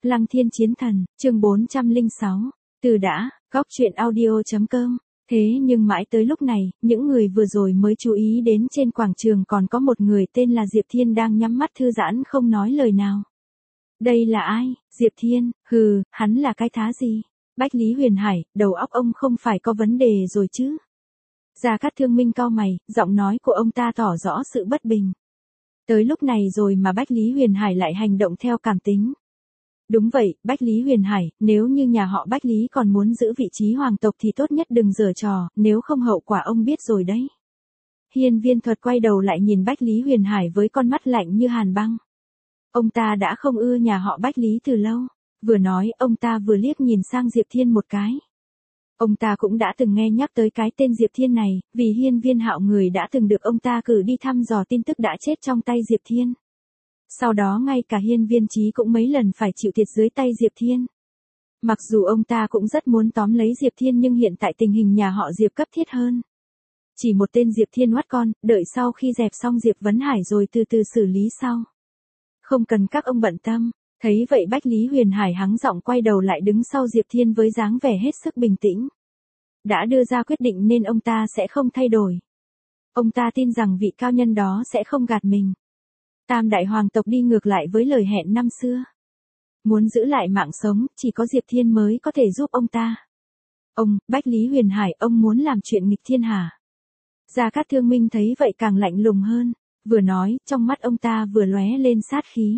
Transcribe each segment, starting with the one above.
Lăng Thiên Chiến Thần, chương 406. Từ đã, góc truyện audio.com. Thế nhưng mãi tới lúc này, những người vừa rồi mới chú ý đến trên quảng trường còn có một người tên là Diệp Thiên đang nhắm mắt thư giãn không nói lời nào. Đây là ai? Diệp Thiên, hắn là cái thá gì? Bách Lý Huyền Hải, đầu óc ông không phải có vấn đề rồi chứ? Gia Cát Thương Minh cau mày, giọng nói của ông ta tỏ rõ sự bất bình. Tới lúc này rồi mà Bách Lý Huyền Hải lại hành động theo cảm tính. Đúng vậy, Bách Lý Huyền Hải, nếu như nhà họ Bách Lý còn muốn giữ vị trí hoàng tộc thì tốt nhất đừng giở trò, nếu không hậu quả ông biết rồi đấy. Hiên Viên Thuật quay đầu lại nhìn Bách Lý Huyền Hải với con mắt lạnh như hàn băng. Ông ta đã không ưa nhà họ Bách Lý từ lâu. Vừa nói, ông ta vừa liếc nhìn sang Diệp Thiên một cái. Ông ta cũng đã từng nghe nhắc tới cái tên Diệp Thiên này, vì Hiên Viên Hạo người đã từng được ông ta cử đi thăm dò tin tức đã chết trong tay Diệp Thiên. Sau đó ngay cả Hiên Viên Chí cũng mấy lần phải chịu thiệt dưới tay Diệp Thiên. Mặc dù ông ta cũng rất muốn tóm lấy Diệp Thiên nhưng hiện tại tình hình nhà họ Diệp cấp thiết hơn. Chỉ một tên Diệp Thiên oắt con, đợi sau khi dẹp xong Diệp Vấn Hải rồi từ từ xử lý sau. Không cần các ông bận tâm. Thấy vậy Bách Lý Huyền Hải hắng giọng quay đầu lại đứng sau Diệp Thiên với dáng vẻ hết sức bình tĩnh. Đã đưa ra quyết định nên ông ta sẽ không thay đổi. Ông ta tin rằng vị cao nhân đó sẽ không gạt mình. Tam đại hoàng tộc đi ngược lại với lời hẹn năm xưa. Muốn giữ lại mạng sống, chỉ có Diệp Thiên mới có thể giúp ông ta. Ông, Bách Lý Huyền Hải, ông muốn làm chuyện nghịch thiên hả? Gia Cát Thương Minh thấy vậy càng lạnh lùng hơn, vừa nói, trong mắt ông ta vừa lóe lên sát khí.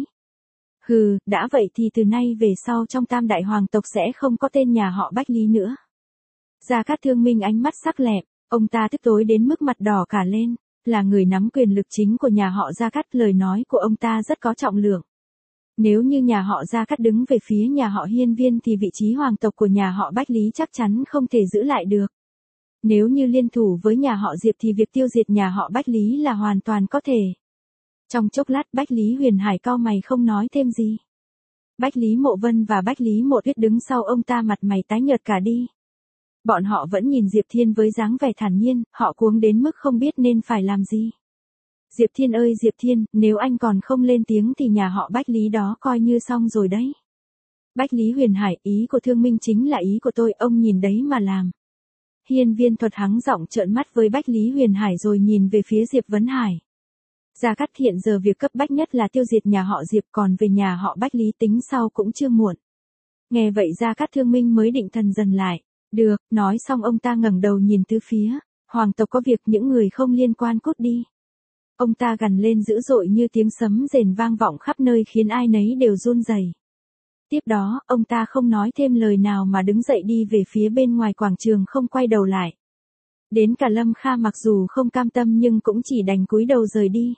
Đã vậy thì từ nay về sau trong tam đại hoàng tộc sẽ không có tên nhà họ Bách Lý nữa. Gia Cát Thương Minh ánh mắt sắc lẹm, ông ta tức tối đến mức mặt đỏ cả lên, là người nắm quyền lực chính của nhà họ Gia Cát, lời nói của ông ta rất có trọng lượng. Nếu như nhà họ Gia Cát đứng về phía nhà họ Hiên Viên thì vị trí hoàng tộc của nhà họ Bách Lý chắc chắn không thể giữ lại được. Nếu như liên thủ với nhà họ Diệp thì việc tiêu diệt nhà họ Bách Lý là hoàn toàn có thể. Trong chốc lát Bách Lý Huyền Hải cau mày không nói thêm gì. Bách Lý Mộ Vân và Bách Lý Mộ Tuyết đứng sau ông ta mặt mày tái nhợt cả đi. Bọn họ vẫn nhìn Diệp Thiên với dáng vẻ thản nhiên, họ cuống đến mức không biết nên phải làm gì. Diệp Thiên ơi Diệp Thiên, nếu anh còn không lên tiếng thì nhà họ Bách Lý đó coi như xong rồi đấy. Bách Lý Huyền Hải, ý của Thương Minh chính là ý của tôi, ông nhìn đấy mà làm. Hiên Viên Thuật hắng giọng trợn mắt với Bách Lý Huyền Hải rồi nhìn về phía Diệp Vấn Hải. Gia Cát, hiện giờ việc cấp bách nhất là tiêu diệt nhà họ Diệp, còn về nhà họ Bách Lý tính sau cũng chưa muộn. Nghe vậy Gia Cát Thương Minh mới định thần dần lại. Được, nói xong ông ta ngẩng đầu nhìn tứ phía. Hoàng tộc có việc, những người không liên quan cút đi. Ông ta gằn lên dữ dội như tiếng sấm rền vang vọng khắp nơi khiến ai nấy đều run rẩy. Tiếp đó, ông ta không nói thêm lời nào mà đứng dậy đi về phía bên ngoài quảng trường không quay đầu lại. Đến cả Lâm Kha mặc dù không cam tâm nhưng cũng chỉ đành cúi đầu rời đi.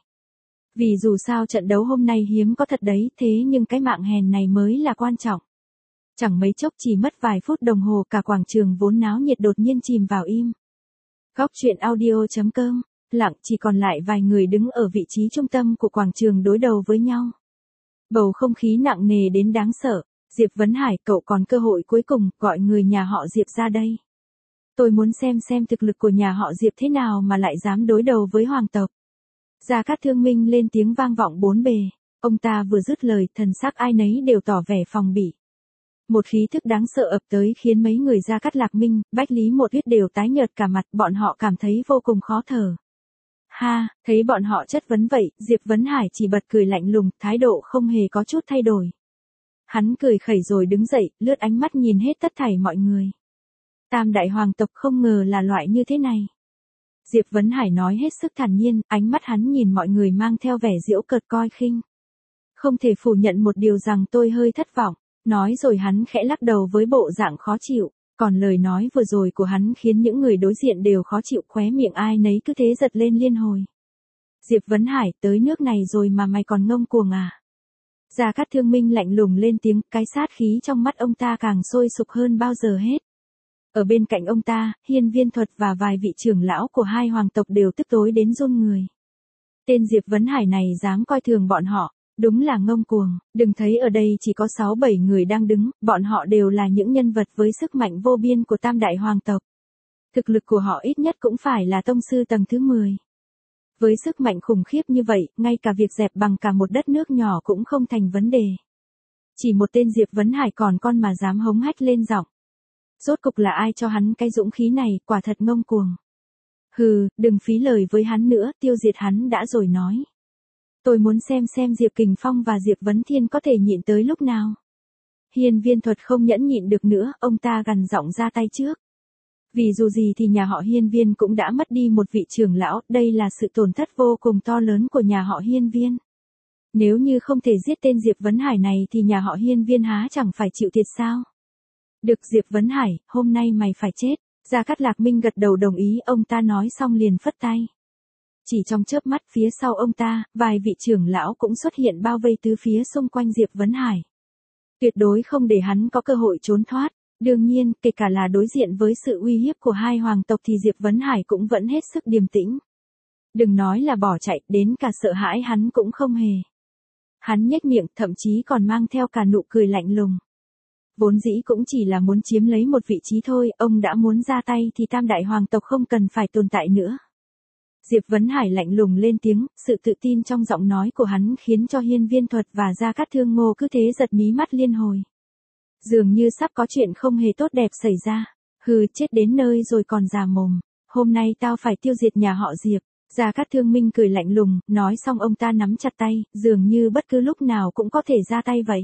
Vì dù sao trận đấu hôm nay hiếm có thật đấy, thế nhưng cái mạng hèn này mới là quan trọng. Chẳng mấy chốc chỉ mất vài phút đồng hồ cả quảng trường vốn náo nhiệt đột nhiên chìm vào im. Góc truyện audio.com, lặng chỉ còn lại vài người đứng ở vị trí trung tâm của quảng trường đối đầu với nhau. Bầu không khí nặng nề đến đáng sợ. Diệp Vấn Hải, cậu còn cơ hội cuối cùng, gọi người nhà họ Diệp ra đây. Tôi muốn xem thực lực của nhà họ Diệp thế nào mà lại dám đối đầu với hoàng tộc. Gia Cát Thương Minh lên tiếng vang vọng bốn bề. Ông ta vừa dứt lời, thần sắc ai nấy đều tỏ vẻ phòng bị. Một khí thức đáng sợ ập tới khiến mấy người Gia Cát Lạc Minh, Bách Lý Mộ Tuyết đều tái nhợt cả mặt, bọn họ cảm thấy vô cùng khó thở. Thấy bọn họ chất vấn vậy, Diệp Vấn Hải chỉ bật cười lạnh lùng, thái độ không hề có chút thay đổi. Hắn cười khẩy rồi đứng dậy, lướt ánh mắt nhìn hết tất thảy mọi người. Tam đại hoàng tộc không ngờ là loại như thế này. Diệp Vấn Hải nói hết sức thản nhiên, ánh mắt hắn nhìn mọi người mang theo vẻ giễu cợt coi khinh. Không thể phủ nhận một điều rằng tôi hơi thất vọng, nói rồi hắn khẽ lắc đầu với bộ dạng khó chịu, còn lời nói vừa rồi của hắn khiến những người đối diện đều khó chịu, khóe miệng ai nấy cứ thế giật lên liên hồi. Diệp Vấn Hải, tới nước này rồi mà mày còn ngông cuồng à? Gia Cát Thương Minh lạnh lùng lên tiếng, cái sát khí trong mắt ông ta càng sôi sục hơn bao giờ hết. Ở bên cạnh ông ta, Hiên Viên Thuật và vài vị trưởng lão của hai hoàng tộc đều tức tối đến run người. Tên Diệp Vấn Hải này dám coi thường bọn họ, đúng là ngông cuồng. Đừng thấy ở đây chỉ có 6-7 người đang đứng, bọn họ đều là những nhân vật với sức mạnh vô biên của tam đại hoàng tộc. Thực lực của họ ít nhất cũng phải là tông sư tầng thứ 10. Với sức mạnh khủng khiếp như vậy, ngay cả việc dẹp bằng cả một đất nước nhỏ cũng không thành vấn đề. Chỉ một tên Diệp Vấn Hải còn con mà dám hống hách lên giọng. Rốt cục là ai cho hắn cái dũng khí này, quả thật ngông cuồng. Hừ, đừng phí lời với hắn nữa, tiêu diệt hắn đã rồi nói. Tôi muốn xem Diệp Kình Phong và Diệp Vấn Thiên có thể nhịn tới lúc nào. Hiên Viên Thuật không nhẫn nhịn được nữa, ông ta gằn giọng ra tay trước. Vì dù gì thì nhà họ Hiên Viên cũng đã mất đi một vị trưởng lão, đây là sự tổn thất vô cùng to lớn của nhà họ Hiên Viên. Nếu như không thể giết tên Diệp Vấn Hải này thì nhà họ Hiên Viên há chẳng phải chịu thiệt sao? Được Diệp Vấn Hải, hôm nay mày phải chết. Gia Cát Lạc Minh gật đầu đồng ý, ông ta nói xong liền phất tay. Chỉ trong chớp mắt phía sau ông ta, vài vị trưởng lão cũng xuất hiện bao vây tứ phía xung quanh Diệp Vấn Hải. Tuyệt đối không để hắn có cơ hội trốn thoát. Đương nhiên, kể cả là đối diện với sự uy hiếp của hai hoàng tộc thì Diệp Vấn Hải cũng vẫn hết sức điềm tĩnh. Đừng nói là bỏ chạy, đến cả sợ hãi hắn cũng không hề. Hắn nhếch miệng, thậm chí còn mang theo cả nụ cười lạnh lùng. Vốn dĩ cũng chỉ là muốn chiếm lấy một vị trí thôi, ông đã muốn ra tay thì tam đại hoàng tộc không cần phải tồn tại nữa. Diệp Vấn Hải lạnh lùng lên tiếng, sự tự tin trong giọng nói của hắn khiến cho Hiên Viên Thuật và Gia Cát Thương Ngô cứ thế giật mí mắt liên hồi. Dường như sắp có chuyện không hề tốt đẹp xảy ra. Hừ, chết đến nơi rồi còn già mồm. Hôm nay tao phải tiêu diệt nhà họ Diệp. Gia Cát Thương Minh cười lạnh lùng, nói xong ông ta nắm chặt tay, dường như bất cứ lúc nào cũng có thể ra tay vậy.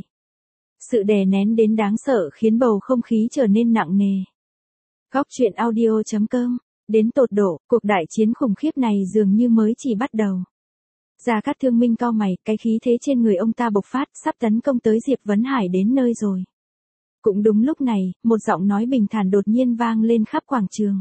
Sự đè nén đến đáng sợ khiến bầu không khí trở nên nặng nề. Góc truyện audio.com. Đến tột độ, cuộc đại chiến khủng khiếp này dường như mới chỉ bắt đầu. Gia Cát Thương Minh cau mày, cái khí thế trên người ông ta bộc phát, sắp tấn công tới Diệp Vấn Hải đến nơi rồi. Cũng đúng lúc này, một giọng nói bình thản đột nhiên vang lên khắp quảng trường.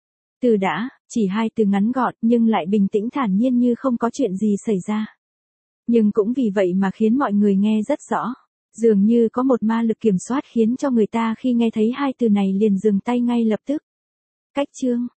Từ đã, chỉ hai từ ngắn gọn nhưng lại bình tĩnh thản nhiên như không có chuyện gì xảy ra. Nhưng cũng vì vậy mà khiến mọi người nghe rất rõ. Dường như có một ma lực kiểm soát khiến cho người ta khi nghe thấy hai từ này liền dừng tay ngay lập tức. Cách chương